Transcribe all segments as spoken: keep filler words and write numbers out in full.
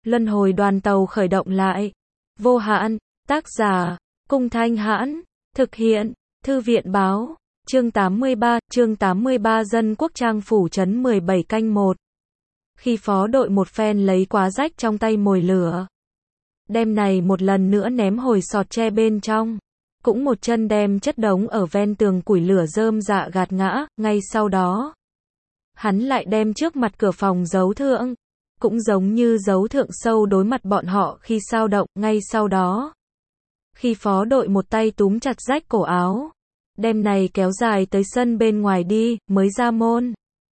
Luân hồi đoàn tàu khởi động lại. Vô hạn, tác giả, Cung Thanh Hãn, thực hiện, Thư viện báo, chương tám mươi ba, chương tám mươi ba Dân Quốc Trang Phủ Trấn mười bảy canh một. Khi phó đội một phen lấy quá rách trong tay mồi lửa. Đem này một lần nữa ném hồi sọt tre bên trong. Cũng một chân đem chất đống ở ven tường củi lửa rơm dạ gạt ngã, ngay sau đó. Hắn lại đem trước mặt cửa phòng giấu thượng. Cũng giống như giấu thượng sâu đối mặt bọn họ khi sao động, ngay sau đó. Khi phó đội một tay túm chặt rách cổ áo. Đem này kéo dài tới sân bên ngoài đi, mới ra môn.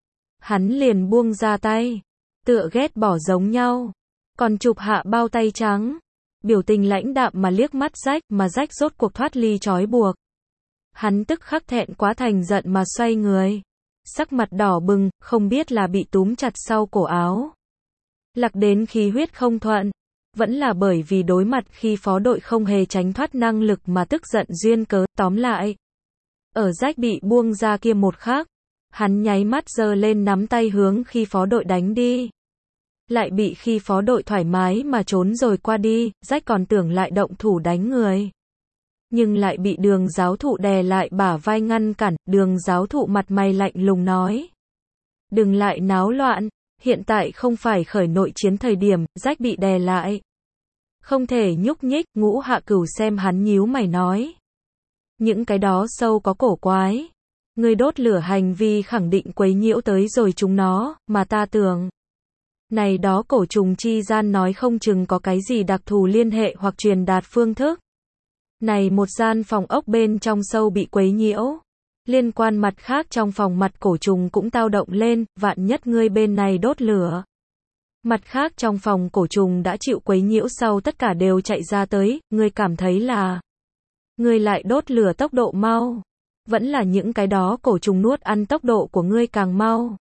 Hắn liền buông ra tay. Tựa ghét bỏ giống nhau. Còn chụp hạ bao tay trắng. Biểu tình lãnh đạm mà liếc mắt rách, mà rách rốt cuộc thoát ly trói buộc. Hắn tức khắc thẹn quá thành giận mà xoay người. Sắc mặt đỏ bừng, không biết là bị túm chặt sau cổ áo. Lạc đến khí huyết không thuận. Vẫn là bởi vì đối mặt khi phó đội không hề tránh thoát năng lực mà tức giận duyên cớ, tóm lại. Ở rách bị buông ra kia một khắc. Hắn nháy mắt giơ lên nắm tay hướng khi phó đội đánh đi. Lại bị khi phó đội thoải mái mà trốn rồi qua đi, rách còn tưởng lại động thủ đánh người. Nhưng lại bị đường giáo thụ đè lại bả vai ngăn cản, đường giáo thụ mặt mày lạnh lùng nói. Đừng lại náo loạn, hiện tại không phải khởi nội chiến thời điểm, rách bị đè lại. Không thể nhúc nhích, Ngũ Hạ Cửu xem hắn nhíu mày nói. Những cái đó sâu có cổ quái. Người đốt lửa hành vi khẳng định quấy nhiễu tới rồi chúng nó, mà ta tưởng. Này đó cổ trùng chi gian nói không chừng có cái gì đặc thù liên hệ hoặc truyền đạt phương thức. Này một gian phòng ốc bên trong sâu bị quấy nhiễu. Liên quan mặt khác trong phòng mặt cổ trùng cũng tao động lên, vạn nhất ngươi bên này đốt lửa. Mặt khác trong phòng cổ trùng đã chịu quấy nhiễu sau tất cả đều chạy ra tới, ngươi cảm thấy là ngươi lại đốt lửa tốc độ mau. Vẫn là những cái đó cổ trùng nuốt ăn tốc độ của ngươi càng mau.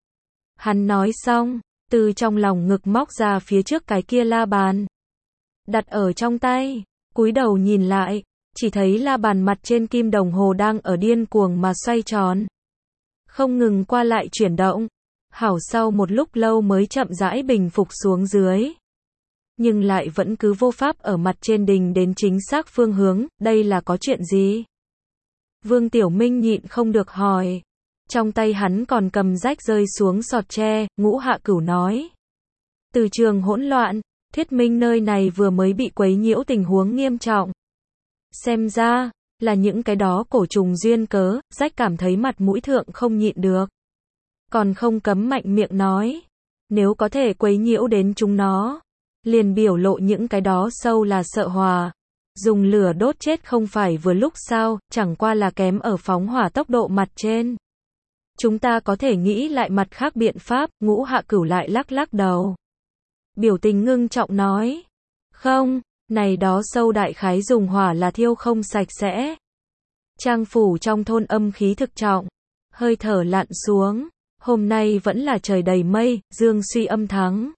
Hắn nói xong, từ trong lòng ngực móc ra phía trước cái kia la bàn. Đặt ở trong tay, cúi đầu nhìn lại, chỉ thấy la bàn mặt trên kim đồng hồ đang ở điên cuồng mà xoay tròn. Không ngừng qua lại chuyển động. Hảo sau một lúc lâu mới chậm rãi bình phục xuống dưới. Nhưng lại vẫn cứ vô pháp ở mặt trên đình đến chính xác phương hướng, đây là có chuyện gì? Vương Tiểu Minh nhịn không được hỏi. Trong tay hắn còn cầm rách rơi xuống sọt tre, Ngũ Hạ Cửu nói. Từ trường hỗn loạn, thuyết minh nơi này vừa mới bị quấy nhiễu tình huống nghiêm trọng. Xem ra, là những cái đó cổ trùng duyên cớ, rách cảm thấy mặt mũi thượng không nhịn được. Còn không cấm mạnh miệng nói. Nếu có thể quấy nhiễu đến chúng nó, liền biểu lộ những cái đó sâu là sợ hòa. Dùng lửa đốt chết không phải vừa lúc sao, chẳng qua là kém ở phóng hỏa tốc độ mặt trên. Chúng ta có thể nghĩ lại mặt khác biện pháp, Ngũ Hạ Cửu lại lắc lắc đầu. Biểu tình ngưng trọng nói. Không, này đó sâu đại khái dùng hỏa là thiêu không sạch sẽ. Trang phủ trong thôn âm khí thực trọng. Hơi thở lặn xuống. Hôm nay vẫn là trời đầy mây, dương suy âm thắng.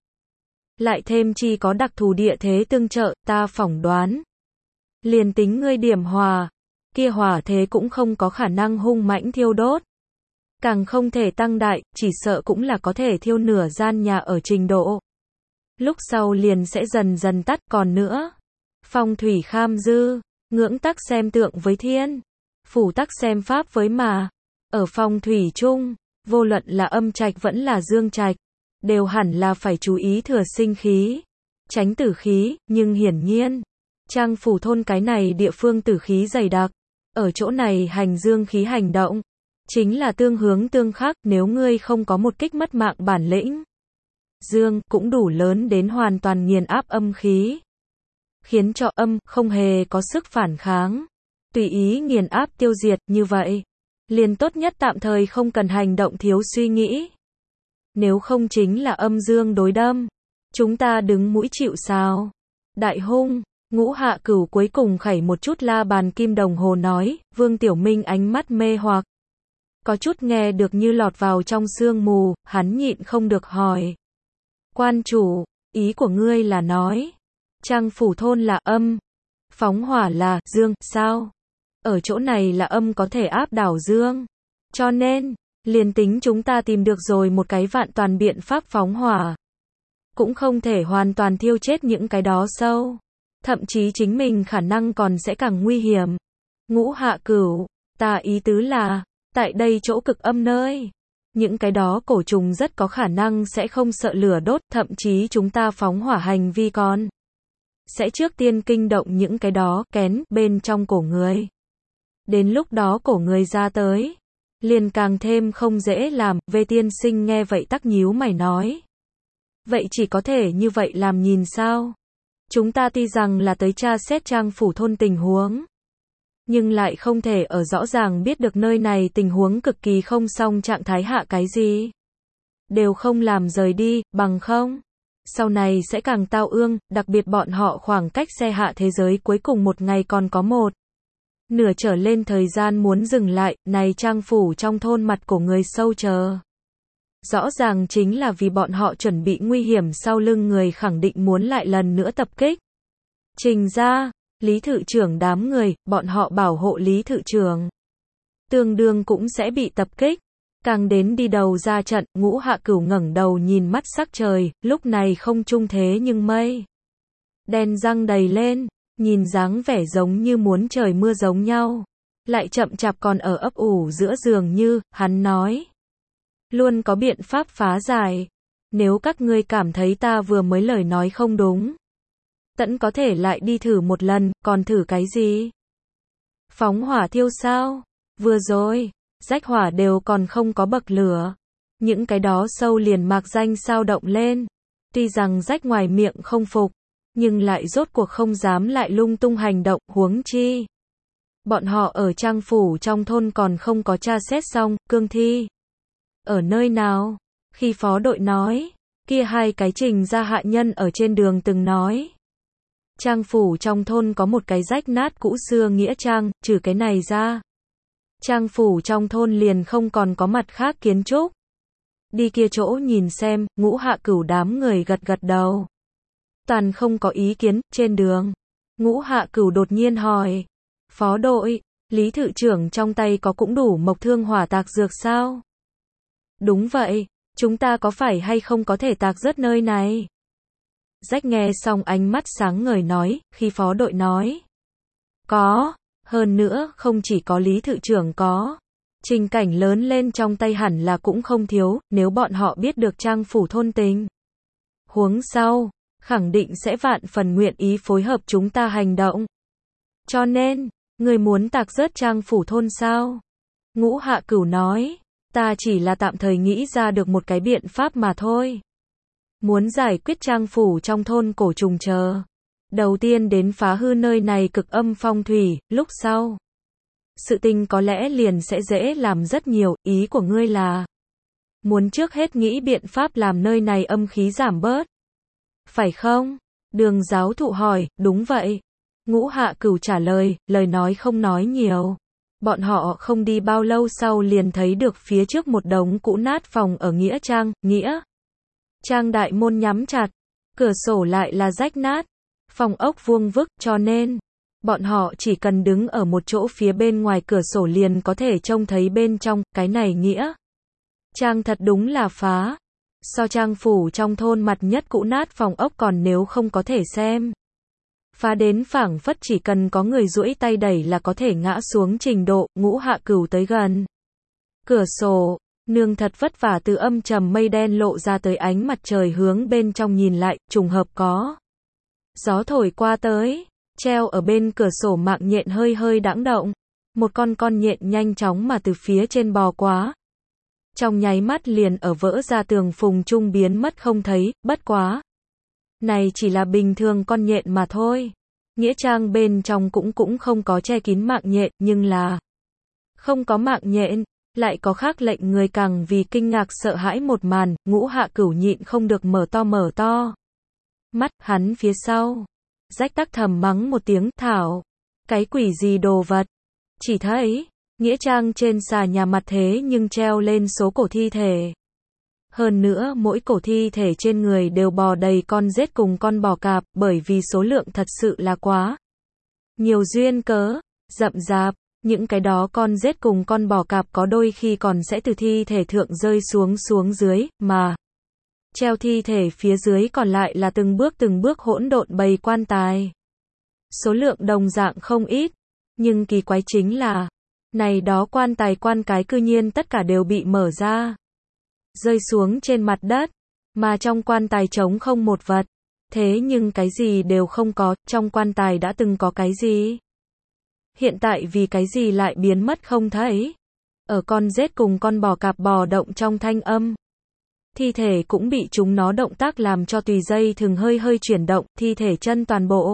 Lại thêm chi có đặc thù địa thế tương trợ, ta phỏng đoán. Liền tính ngươi điểm hòa. Kia hỏa thế cũng không có khả năng hung mãnh thiêu đốt. Càng không thể tăng đại, chỉ sợ cũng là có thể thiêu nửa gian nhà ở trình độ. Lúc sau liền sẽ dần dần tắt còn nữa. Phong thủy kham dư, ngưỡng tắc xem tượng với thiên. Phủ tắc xem pháp với mà. Ở phong thủy chung, vô luận là âm trạch vẫn là dương trạch, đều hẳn là phải chú ý thừa sinh khí, tránh tử khí, nhưng hiển nhiên, Trang phủ thôn cái này địa phương tử khí dày đặc. Ở chỗ này hành dương khí hành động. Chính là tương hướng tương khắc, nếu ngươi không có một kích mất mạng bản lĩnh. Dương cũng đủ lớn đến hoàn toàn nghiền áp âm khí. Khiến cho âm không hề có sức phản kháng. Tùy ý nghiền áp tiêu diệt như vậy. Liền tốt nhất tạm thời không cần hành động thiếu suy nghĩ. Nếu không chính là âm dương đối đâm. Chúng ta đứng mũi chịu sào. Đại hung, Ngũ Hạ Cửu cuối cùng khẩy một chút la bàn kim đồng hồ nói, Vương Tiểu Minh ánh mắt mê hoặc. Có chút nghe được như lọt vào trong sương mù, hắn nhịn không được hỏi. Quan chủ, ý của ngươi là nói, Trang phủ thôn là âm, phóng hỏa là dương, sao? Ở chỗ này là âm có thể áp đảo dương. Cho nên, liền tính chúng ta tìm được rồi một cái vạn toàn biện pháp phóng hỏa. cũng không thể hoàn toàn thiêu chết những cái đó sâu. Thậm chí chính mình khả năng còn sẽ càng nguy hiểm. Ngũ Hạ Cửu, ta ý tứ là, tại đây chỗ cực âm nơi, những cái đó cổ trùng rất có khả năng sẽ không sợ lửa đốt, thậm chí chúng ta phóng hỏa hành vi con sẽ trước tiên kinh động những cái đó kén bên trong cổ người. Đến lúc đó cổ người ra tới, liền càng thêm không dễ làm. Vê tiên sinh nghe vậy tắc nhíu mày nói. Vậy chỉ có thể như vậy làm nhìn sao? Chúng ta tuy rằng là tới tra xét Trang phủ thôn tình huống, nhưng lại không thể ở rõ ràng biết được nơi này tình huống cực kỳ không xong trạng thái hạ cái gì. Đều không làm rời đi, bằng không sau này sẽ càng tao ương, đặc biệt bọn họ khoảng cách xe hạ thế giới cuối cùng một ngày còn có một nửa trở lên thời gian muốn dừng lại, này Trang phủ trong thôn mặt của người sâu chờ. Rõ ràng chính là vì bọn họ chuẩn bị nguy hiểm sau lưng người khẳng định muốn lại lần nữa tập kích. Trình ra, Lý Thự trưởng đám người, bọn họ bảo hộ Lý Thự trưởng. Tương đương cũng sẽ bị tập kích. Càng đến đi đầu ra trận, Ngũ Hạ Cửu ngẩng đầu nhìn mắt sắc trời, lúc này không trung thế nhưng mây đen răng đầy lên, nhìn dáng vẻ giống như muốn trời mưa giống nhau. Lại chậm chạp còn ở ấp ủ giữa giường như, hắn nói. Luôn có biện pháp phá giải. Nếu các ngươi cảm thấy ta vừa mới lời nói không đúng, tẫn có thể lại đi thử một lần, còn thử cái gì? Phóng hỏa thiêu sao? Vừa rồi, rách hỏa đều còn không có bậc lửa. Những cái đó sâu liền mạc danh sao động lên. Tuy rằng rách ngoài miệng không phục, nhưng lại rốt cuộc không dám lại lung tung hành động, huống chi. Bọn họ ở Trang phủ trong thôn còn không có tra xét xong, cương thi. Ở nơi nào? Khi phó đội nói, kia hai cái Trình ra hạ nhân ở trên đường từng nói. Trang phủ trong thôn có một cái rách nát cũ xưa nghĩa trang, trừ cái này ra. Trang phủ trong thôn liền không còn có mặt khác kiến trúc. Đi kia chỗ nhìn xem, Ngũ Hạ Cửu đám người gật gật đầu. Toàn không có ý kiến, trên đường. Ngũ Hạ Cửu đột nhiên hỏi. Phó đội, Lý Thự trưởng trong tay có cũng đủ mộc thương hỏa tạc dược sao? Đúng vậy, chúng ta có phải hay không có thể tạc rớt nơi này? Rách nghe xong ánh mắt sáng ngời nói, khi phó đội nói. Có, hơn nữa không chỉ có Lý Thự trưởng có. Trình Cảnh lớn lên trong tay hẳn là cũng không thiếu, nếu bọn họ biết được Trang phủ thôn tình huống sau, khẳng định sẽ vạn phần nguyện ý phối hợp chúng ta hành động. Cho nên, người muốn tạc rớt Trang phủ thôn sao? Ngũ Hạ Cửu nói, ta chỉ là tạm thời nghĩ ra được một cái biện pháp mà thôi. Muốn giải quyết Trang phủ trong thôn cổ trùng chờ. Đầu tiên đến phá hư nơi này cực âm phong thủy, lúc sau. Sự tình có lẽ liền sẽ dễ làm rất nhiều, ý của ngươi là. Muốn trước hết nghĩ biện pháp làm nơi này âm khí giảm bớt. Phải không? Đường giáo thụ hỏi, đúng vậy. Ngũ Hạ Cửu trả lời, lời nói không nói nhiều. Bọn họ không đi bao lâu sau liền thấy được phía trước một đống cũ nát phòng ở Nghĩa Trang, Nghĩa Trang đại môn nhắm chặt, cửa sổ lại là rách nát, phòng ốc vuông vức, cho nên bọn họ chỉ cần đứng ở một chỗ phía bên ngoài cửa sổ liền có thể trông thấy bên trong, cái này Nghĩa Trang thật đúng là phá. So Trang phủ trong thôn mặt nhất cũ nát phòng ốc còn nếu không có thể xem. Phá đến phảng phất chỉ cần có người duỗi tay đẩy là có thể ngã xuống trình độ. Ngũ Hạ Cửu tới gần cửa sổ, nương thật vất vả từ âm trầm mây đen lộ ra tới ánh mặt trời hướng bên trong nhìn lại, trùng hợp có gió thổi qua tới, treo ở bên cửa sổ mạng nhện hơi hơi đãng động. Một con con nhện nhanh chóng mà từ phía trên bò quá. Trong nháy mắt liền ở vỡ ra tường phùng trung biến mất không thấy, bất quá. Này chỉ là bình thường con nhện mà thôi. Nghĩa trang bên trong cũng cũng không có che kín mạng nhện, nhưng là không có mạng nhện, lại có khác lệnh người càng vì kinh ngạc sợ hãi một màn. Ngũ Hạ Cửu nhịn không được mở to mở to mắt, hắn phía sau. Rách tắc thầm mắng một tiếng, thảo, cái quỷ gì đồ vật. Chỉ thấy, Nghĩa trang trên xà nhà mặt thế nhưng treo lên số cổ thi thể. Hơn nữa mỗi cổ thi thể trên người đều bò đầy con rết cùng con bò cạp, bởi vì số lượng thật sự là quá nhiều duyên cớ, rậm rạp, những cái đó con rết cùng con bò cạp có đôi khi còn sẽ từ thi thể thượng rơi xuống xuống dưới, mà Treo thi thể phía dưới còn lại là từng bước từng bước hỗn độn bầy quan tài. Số lượng đồng dạng không ít, nhưng kỳ quái chính là, này đó quan tài quan cái cư nhiên tất cả đều bị mở ra, rơi xuống trên mặt đất, mà trong quan tài trống không một vật. Thế nhưng cái gì đều không có, trong quan tài đã từng có cái gì? Hiện tại vì cái gì lại biến mất không thấy? Ở con rết cùng con bò cạp bò động trong thanh âm. Thi thể cũng bị chúng nó động tác làm cho tùy dây thường hơi hơi chuyển động, thi thể chân toàn bộ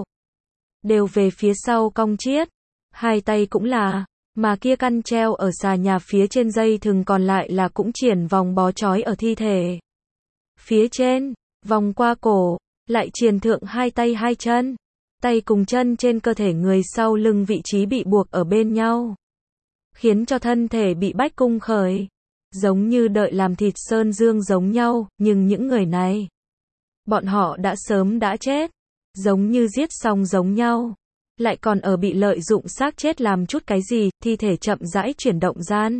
đều về phía sau cong chiết, hai tay cũng là, mà kia căn treo ở xà nhà phía trên dây thường còn lại là cũng triển vòng bó trói ở thi thể phía trên, vòng qua cổ, lại triền thượng hai tay hai chân, tay cùng chân trên cơ thể người sau lưng vị trí bị buộc ở bên nhau, khiến cho thân thể bị bách cung khởi, giống như đợi làm thịt sơn dương giống nhau, nhưng những người này, bọn họ đã sớm đã chết, giống như giết xong giống nhau, lại còn ở bị lợi dụng xác chết làm chút cái gì, thi thể chậm rãi chuyển động gian.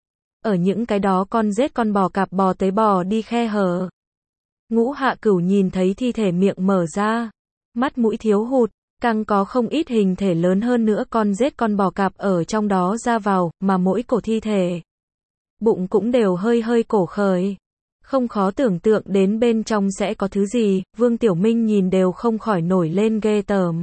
Ở những cái đó con rết con bò cạp bò tới bò đi khe hở. Ngũ Hạ Cửu nhìn thấy thi thể miệng mở ra, mắt mũi thiếu hụt, càng có không ít hình thể lớn hơn nữa con rết con bò cạp ở trong đó ra vào, mà mỗi cổ thi thể, bụng cũng đều hơi hơi cổ khởi. Không khó tưởng tượng đến bên trong sẽ có thứ gì, Vương Tiểu Minh nhìn đều không khỏi nổi lên ghê tởm.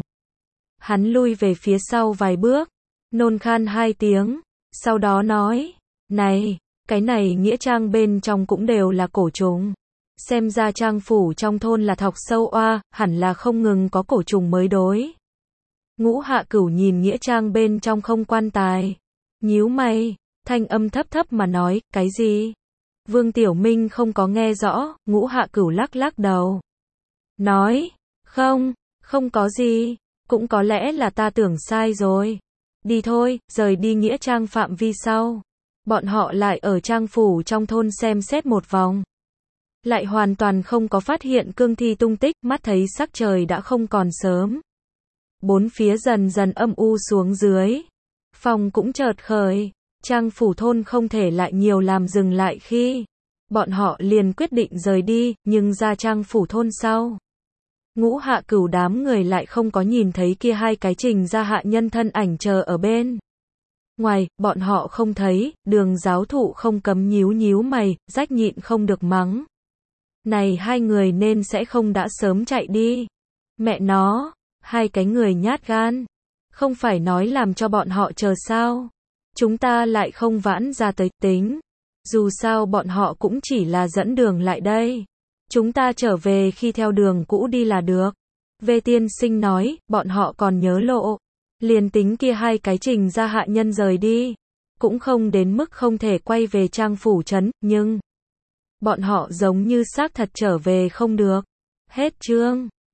Hắn lui về phía sau vài bước, nôn khan hai tiếng, sau đó nói, này, cái này nghĩa trang bên trong cũng đều là cổ trùng. Xem ra trang phủ trong thôn là thọc sâu oa, hẳn là không ngừng có cổ trùng mới đối. Ngũ Hạ Cửu nhìn nghĩa trang bên trong không quan tài, nhíu mày, thanh âm thấp thấp mà nói, cái gì? Vương Tiểu Minh không có nghe rõ, Ngũ Hạ Cửu lắc lắc đầu. Nói, không, không có gì, cũng có lẽ là ta tưởng sai rồi. Đi thôi, rời đi nghĩa trang phạm vi sau. Bọn họ lại ở trang phủ trong thôn xem xét một vòng. Lại hoàn toàn không có phát hiện cương thi tung tích, mắt thấy sắc trời đã không còn sớm. Bốn phía dần dần âm u xuống dưới. Phòng cũng chợt khởi. Trang phủ thôn không thể lại nhiều làm dừng lại khi bọn họ liền quyết định rời đi, nhưng ra trang phủ thôn sau. Ngũ Hạ Cửu đám người lại không có nhìn thấy kia hai cái Trình gia hạ nhân thân ảnh chờ ở bên. Ngoài, bọn họ không thấy, Đường giáo thụ không cấm nhíu nhíu mày, rách nhịn không được mắng. Này hai người nên sẽ không đã sớm chạy đi. Mẹ nó, hai cái người nhát gan. Không phải nói làm cho bọn họ chờ sao. Chúng ta lại không vãn ra tới tính. Dù sao bọn họ cũng chỉ là dẫn đường lại đây. Chúng ta trở về khi theo đường cũ đi là được. Về tiên sinh nói, bọn họ còn nhớ lộ. Liền tính kia hai cái Trình gia hạ nhân rời đi. Cũng không đến mức không thể quay về trang phủ trấn, nhưng bọn họ giống như xác thật trở về không được. Hết chương.